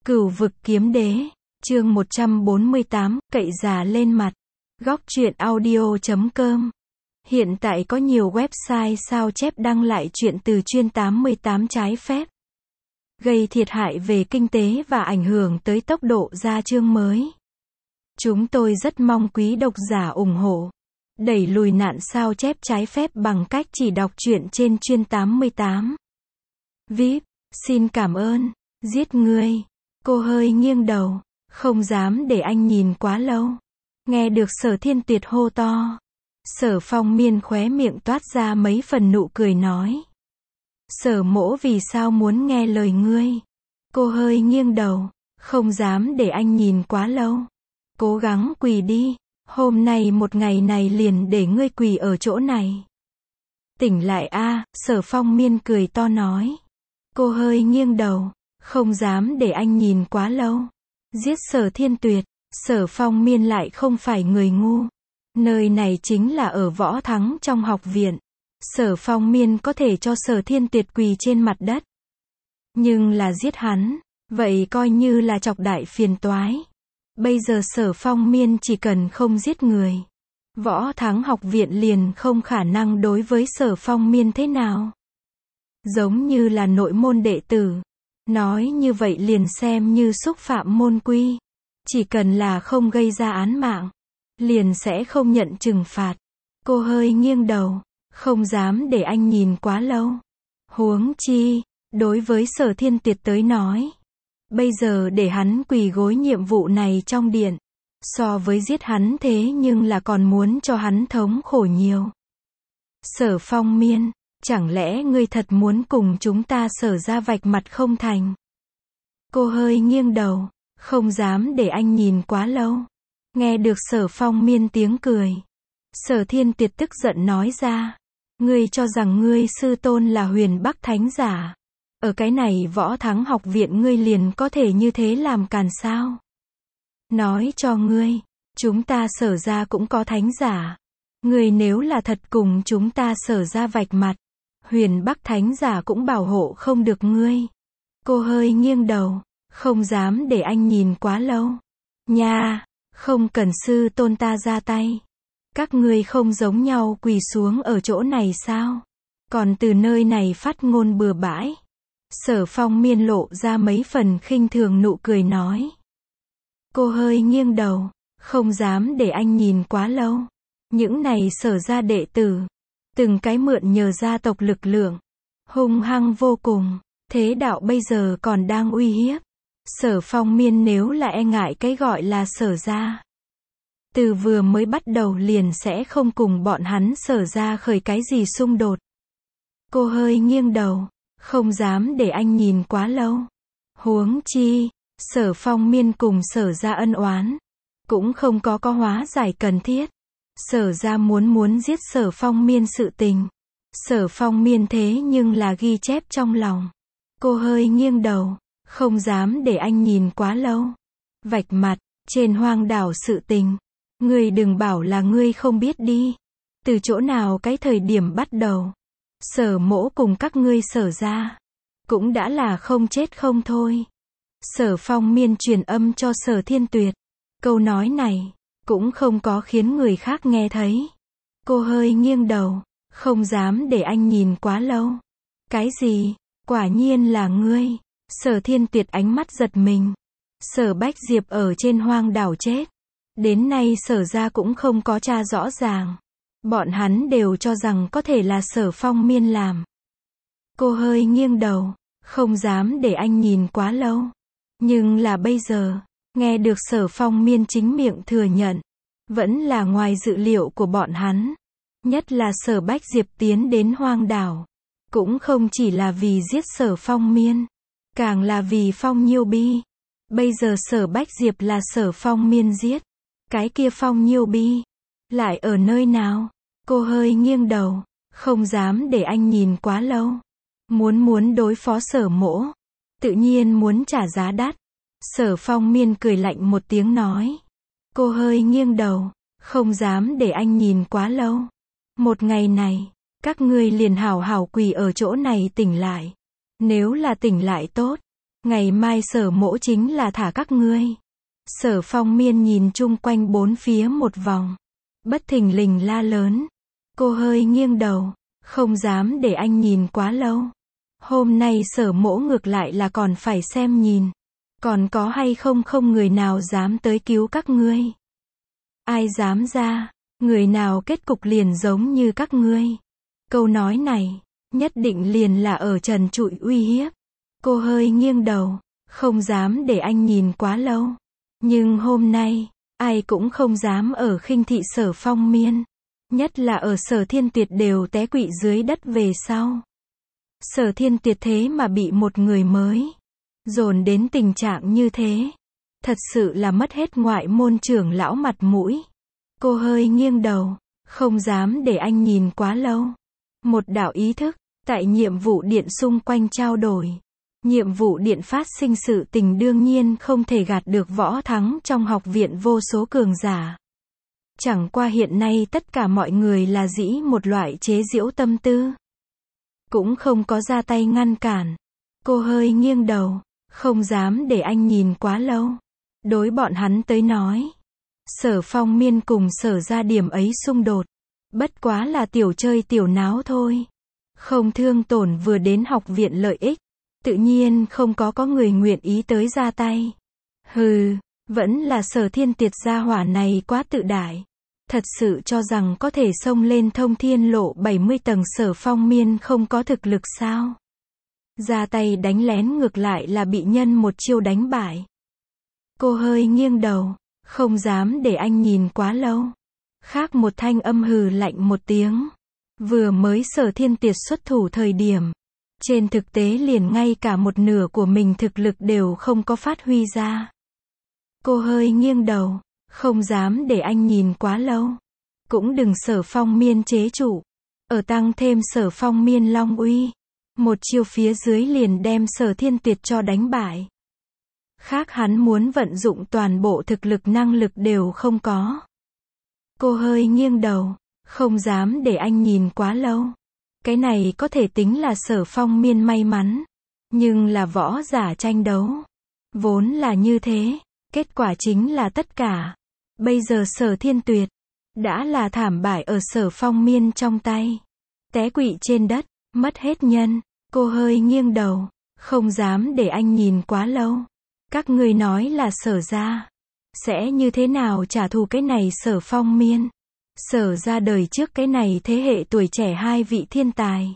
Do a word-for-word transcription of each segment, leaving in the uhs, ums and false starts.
Cửu vực kiếm đế, chương một trăm bốn mươi tám, cậy già lên mặt. Góc truyện audio chấm com. Hiện tại có nhiều website sao chép đăng lại chuyện từ chuyên tám mươi tám trái phép, gây thiệt hại về kinh tế và ảnh hưởng tới tốc độ ra chương mới. Chúng tôi rất mong quý độc giả ủng hộ, đẩy lùi nạn sao chép trái phép bằng cách chỉ đọc truyện trên chuyên tám mươi tám. vê i pê, xin cảm ơn. Giết ngươi. Cô hơi nghiêng đầu, không dám để anh nhìn quá lâu. Nghe được Sở Thiên Tuyệt hô to, Sở Phong Miên khóe miệng toát ra mấy phần nụ cười nói: Sở mỗ vì sao muốn nghe lời ngươi? Cô hơi nghiêng đầu, không dám để anh nhìn quá lâu. Cố gắng quỳ đi, hôm nay một ngày này liền để ngươi quỳ ở chỗ này. Tỉnh lại a, Sở Phong Miên cười to nói. Cô hơi nghiêng đầu, không dám để anh nhìn quá lâu. Giết Sở Thiên Tuyệt, Sở Phong Miên lại không phải người ngu. Nơi này chính là ở Võ Thắng trong học viện. Sở Phong Miên có thể cho Sở Thiên Tuyệt quỳ trên mặt đất. Nhưng là giết hắn, vậy coi như là chọc đại phiền toái. Bây giờ Sở Phong Miên chỉ cần không giết người, Võ Thắng học viện liền không khả năng đối với Sở Phong Miên thế nào. Giống như là nội môn đệ tử. Nói như vậy liền xem như xúc phạm môn quy. Chỉ cần là không gây ra án mạng, liền sẽ không nhận trừng phạt. Cô hơi nghiêng đầu, không dám để anh nhìn quá lâu. Huống chi, đối với Sở Thiên Tuyệt tới nói, bây giờ để hắn quỳ gối nhiệm vụ này trong điện, so với giết hắn thế nhưng là còn muốn cho hắn thống khổ nhiều. Sở Phong Miên, chẳng lẽ ngươi thật muốn cùng chúng ta Sở ra vạch mặt không thành? Cô hơi nghiêng đầu, không dám để anh nhìn quá lâu. Nghe được Sở Phong Miên tiếng cười, Sở Thiên Tuyệt tức giận nói ra: Ngươi cho rằng ngươi sư tôn là Huyền Bắc Thánh giả, ở cái này Võ Thắng học viện ngươi liền có thể như thế làm càn sao? Nói cho ngươi, chúng ta Sở ra cũng có thánh giả. Ngươi nếu là thật cùng chúng ta Sở ra vạch mặt, Huyền Bắc Thánh giả cũng bảo hộ không được ngươi. Cô hơi nghiêng đầu, không dám để anh nhìn quá lâu. Nha, không cần sư tôn ta ra tay. Các ngươi không giống nhau quỳ xuống ở chỗ này sao? Còn từ nơi này phát ngôn bừa bãi. Sở Phong Miên lộ ra mấy phần khinh thường nụ cười nói. Cô hơi nghiêng đầu, không dám để anh nhìn quá lâu. Những này Sở ra đệ tử, từng cái mượn nhờ gia tộc lực lượng, hung hăng vô cùng. Thế đạo bây giờ còn đang uy hiếp. Sở Phong Miên nếu là e ngại cái gọi là Sở ra, từ vừa mới bắt đầu liền sẽ không cùng bọn hắn Sở ra khởi cái gì xung đột. Cô hơi nghiêng đầu, không dám để anh nhìn quá lâu. Huống chi, Sở Phong Miên cùng Sở ra ân oán, cũng không có có hóa giải cần thiết. Sở ra muốn muốn giết Sở Phong Miên sự tình, Sở Phong Miên thế nhưng là ghi chép trong lòng. Cô hơi nghiêng đầu, không dám để anh nhìn quá lâu. Vạch mặt, trên hoang đảo sự tình, ngươi đừng bảo là ngươi không biết đi. Từ chỗ nào cái thời điểm bắt đầu, Sở mỗ cùng các ngươi Sở ra, cũng đã là không chết không thôi. Sở Phong Miên truyền âm cho Sở Thiên Tuyệt. Câu nói này, cũng không có khiến người khác nghe thấy. Cô hơi nghiêng đầu, không dám để anh nhìn quá lâu. Cái gì? Quả nhiên là ngươi. Sở Thiên Tuyệt ánh mắt giật mình. Sở Bách Diệp ở trên hoang đảo chết, đến nay Sở ra cũng không có tra rõ ràng. Bọn hắn đều cho rằng có thể là Sở Phong Miên làm. Cô hơi nghiêng đầu, không dám để anh nhìn quá lâu. Nhưng là bây giờ, nghe được Sở Phong Miên chính miệng thừa nhận, vẫn là ngoài dự liệu của bọn hắn. Nhất là Sở Bách Diệp tiến đến hoang đảo, cũng không chỉ là vì giết Sở Phong Miên, càng là vì Phong Nhiêu Bi. Bây giờ Sở Bách Diệp là Sở Phong Miên giết, cái kia Phong Nhiêu Bi lại ở nơi nào? Cô hơi nghiêng đầu, không dám để anh nhìn quá lâu. Muốn muốn đối phó Sở mỗ, tự nhiên muốn trả giá đắt. Sở Phong Miên cười lạnh một tiếng nói. Cô hơi nghiêng đầu, không dám để anh nhìn quá lâu. Một ngày này, các ngươi liền hảo hảo quỳ ở chỗ này tỉnh lại. Nếu là tỉnh lại tốt, Ngày mai Sở mỗ chính là thả các ngươi. Sở Phong Miên nhìn chung quanh bốn phía một vòng. Bất thình lình la lớn. Cô hơi nghiêng đầu. Không dám để anh nhìn quá lâu. Hôm nay Sở mỗ ngược lại là còn phải xem nhìn. Còn có hay không không người nào dám tới cứu các ngươi. Ai dám ra, người nào kết cục liền giống như các ngươi. Câu nói này, nhất định liền là ở trần trụi uy hiếp. Cô hơi nghiêng đầu, không dám để anh nhìn quá lâu. Nhưng hôm nay, ai cũng không dám ở khinh thị Sở Phong Miên. Nhất là ở Sở Thiên Tuyệt đều té quỵ dưới đất về sau. Sở Thiên Tuyệt thế mà bị một người mới dồn đến tình trạng như thế. Thật sự là mất hết ngoại môn trưởng lão mặt mũi. Cô hơi nghiêng đầu, không dám để anh nhìn quá lâu. Một đạo ý thức, tại nhiệm vụ điện xung quanh trao đổi. Nhiệm vụ điện phát sinh sự tình đương nhiên không thể gạt được Võ Thắng trong học viện vô số cường giả. Chẳng qua hiện nay tất cả mọi người là dĩ một loại chế giễu tâm tư. Cũng không có ra tay ngăn cản. Cô hơi nghiêng đầu, không dám để anh nhìn quá lâu. Đối bọn hắn tới nói, Sở Phong Miên cùng Sở ra điểm ấy xung đột. Bất quá là tiểu chơi tiểu náo thôi. Không thương tổn vừa đến học viện lợi ích. Tự nhiên không có có người nguyện ý tới ra tay. Hừ, vẫn là Sở Thiên Tuyệt gia hỏa này quá tự đại. Thật sự cho rằng có thể xông lên thông thiên lộ bảy mươi tầng Sở Phong Miên không có thực lực sao? Ra tay đánh lén ngược lại là bị nhân một chiêu đánh bại. Cô hơi nghiêng đầu, không dám để anh nhìn quá lâu. Khác một thanh âm hừ lạnh một tiếng. Vừa mới Sở Thiên Tuyệt xuất thủ thời điểm. Trên thực tế liền ngay cả một nửa của mình thực lực đều không có phát huy ra. Cô hơi nghiêng đầu, không dám để anh nhìn quá lâu. Cũng đừng Sở Phong Miên chế trụ. Ở tăng thêm Sở Phong Miên long uy. Một chiêu phía dưới liền đem Sở Thiên Tuyệt cho đánh bại. Khác hắn muốn vận dụng toàn bộ thực lực năng lực đều không có. Cô hơi nghiêng đầu, không dám để anh nhìn quá lâu. Cái này có thể tính là Sở Phong Miên may mắn. Nhưng là võ giả tranh đấu. Vốn là như thế. Kết quả chính là tất cả. Bây giờ Sở Thiên Tuyệt đã là thảm bại ở Sở Phong Miên trong tay. Té quỵ trên đất, mất hết nhân. Cô hơi nghiêng đầu, không dám để anh nhìn quá lâu. Các ngươi nói là Sở ra sẽ như thế nào trả thù cái này Sở Phong Miên. Sở ra đời trước cái này thế hệ tuổi trẻ hai vị thiên tài.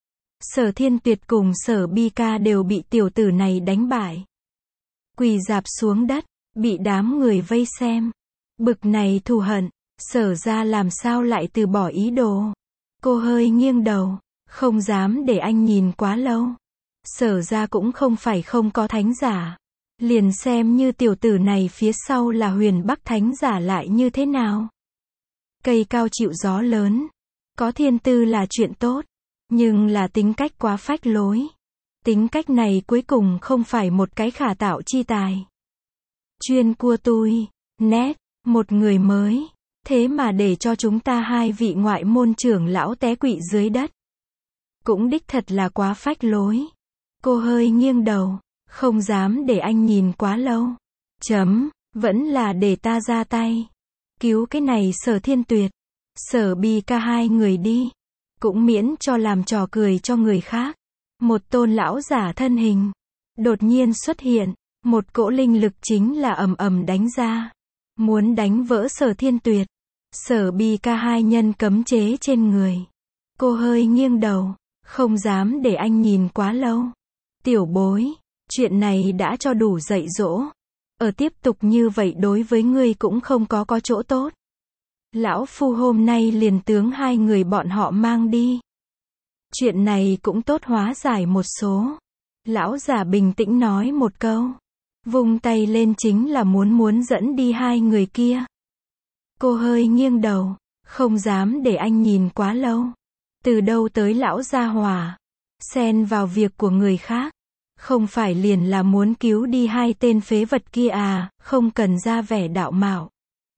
Sở Thiên Tuyệt cùng Sở Bi Ca đều bị tiểu tử này đánh bại. Quỳ rạp xuống đất, bị đám người vây xem. Bực này thù hận, Sở ra làm sao lại từ bỏ ý đồ. Cô hơi nghiêng đầu, không dám để anh nhìn quá lâu. Sở ra cũng không phải không có thánh giả. Liền xem như tiểu tử này phía sau là Huyền Bắc thánh giả lại như thế nào. Cây cao chịu gió lớn. Có thiên tư là chuyện tốt. Nhưng là tính cách quá phách lối. Tính cách này cuối cùng không phải một cái khả tạo chi tài. Chuyên cua tui, nét, một người mới. Thế mà để cho chúng ta hai vị ngoại môn trưởng lão té quỵ dưới đất. Cũng đích thật là quá phách lối. Cô hơi nghiêng đầu, không dám để anh nhìn quá lâu. Chấm, vẫn là để ta ra tay. Cứu cái này Sở Thiên Tuyệt. Sở Bi Ca hai người đi. Cũng miễn cho làm trò cười cho người khác. Một tôn lão giả thân hình. Đột nhiên xuất hiện. Một cỗ linh lực chính là ầm ầm đánh ra. Muốn đánh vỡ Sở Thiên Tuyệt. Sở Bi Ca hai nhân cấm chế trên người. Cô hơi nghiêng đầu. Không dám để anh nhìn quá lâu. Tiểu bối. Chuyện này đã cho đủ dạy dỗ. Ở tiếp tục như vậy đối với ngươi cũng không có có chỗ tốt. Lão phu hôm nay liền tướng hai người bọn họ mang đi. Chuyện này cũng tốt hóa giải một số. Lão già bình tĩnh nói một câu. Vung tay lên chính là muốn muốn dẫn đi hai người kia. Cô hơi nghiêng đầu. Không dám để anh nhìn quá lâu. Từ đâu tới lão gia hỏa. Xen vào việc của người khác. Không phải liền là muốn cứu đi hai tên phế vật kia à, không cần ra vẻ đạo mạo.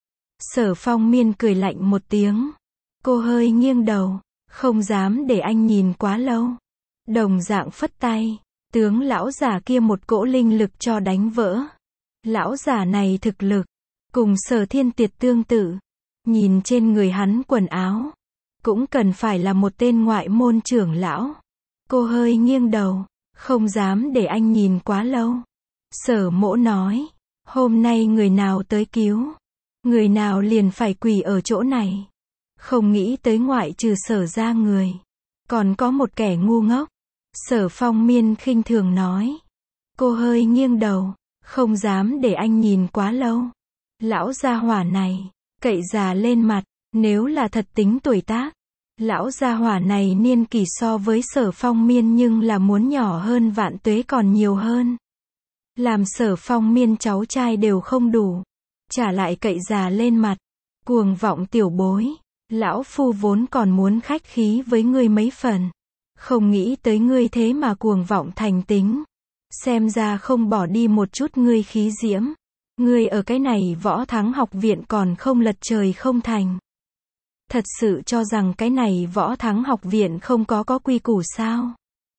Sở Phong Miên cười lạnh một tiếng. Cô hơi nghiêng đầu, không dám để anh nhìn quá lâu. Đồng dạng phất tay. Tướng lão giả kia một cỗ linh lực cho đánh vỡ. Lão giả này thực lực, cùng Sở Thiên Tiệt tương tự. Nhìn trên người hắn quần áo, cũng cần phải là một tên ngoại môn trưởng lão. Cô hơi nghiêng đầu, không dám để anh nhìn quá lâu. Sở Mỗ nói, hôm nay người nào tới cứu, người nào liền phải quỳ ở chỗ này. Không nghĩ tới ngoại trừ Sở ra người, còn có một kẻ ngu ngốc. Sở Phong Miên khinh thường nói. Cô hơi nghiêng đầu, không dám để anh nhìn quá lâu. Lão gia hỏa này, cậy già lên mặt, nếu là thật tính tuổi tác. Lão gia hỏa này niên kỷ so với Sở Phong Miên nhưng là muốn nhỏ hơn Vạn Tuế còn nhiều hơn. Làm Sở Phong Miên cháu trai đều không đủ. Trả lại cậy già lên mặt. Cuồng vọng tiểu bối. Lão phu vốn còn muốn khách khí với ngươi mấy phần. Không nghĩ tới ngươi thế mà cuồng vọng thành tính. Xem ra không bỏ đi một chút ngươi khí diễm. Ngươi ở cái này Võ Thắng học viện còn không lật trời không thành. Thật sự cho rằng cái này Võ Thắng học viện không có có quy củ sao?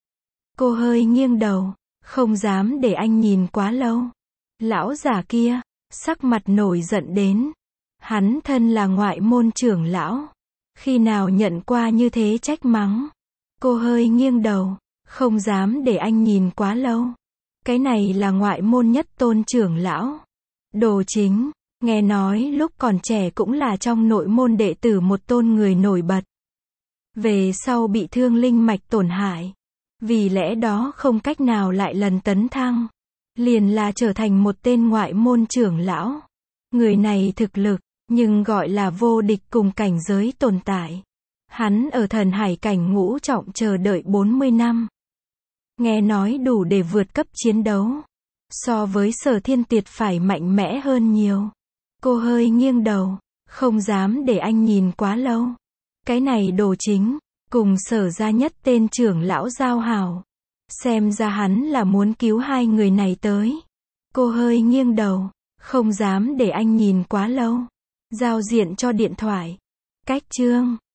Cô hơi nghiêng đầu, không dám để anh nhìn quá lâu. Lão giả kia, sắc mặt nổi giận đến. Hắn thân là ngoại môn trưởng lão. Khi nào nhận qua như thế trách mắng. Cô hơi nghiêng đầu, không dám để anh nhìn quá lâu. Cái này là ngoại môn nhất tôn trưởng lão. Đồ Chính, nghe nói lúc còn trẻ cũng là trong nội môn đệ tử một tôn người nổi bật. Về sau bị thương linh mạch tổn hại. Vì lẽ đó không cách nào lại lần tấn thăng. Liền là trở thành một tên ngoại môn trưởng lão. Người này thực lực, nhưng gọi là vô địch cùng cảnh giới tồn tại. Hắn ở thần hải cảnh ngũ trọng chờ đợi bốn mươi năm. Nghe nói đủ để vượt cấp chiến đấu. So với Sở Thiên Tiệt phải mạnh mẽ hơn nhiều. Cô hơi nghiêng đầu, không dám để anh nhìn quá lâu. Cái này Đồ Chính, cùng Sở ra nhất tên trưởng lão giao hảo. Xem ra hắn là muốn cứu hai người này tới. Cô hơi nghiêng đầu, không dám để anh nhìn quá lâu. Giao diện cho điện thoại. Cách chương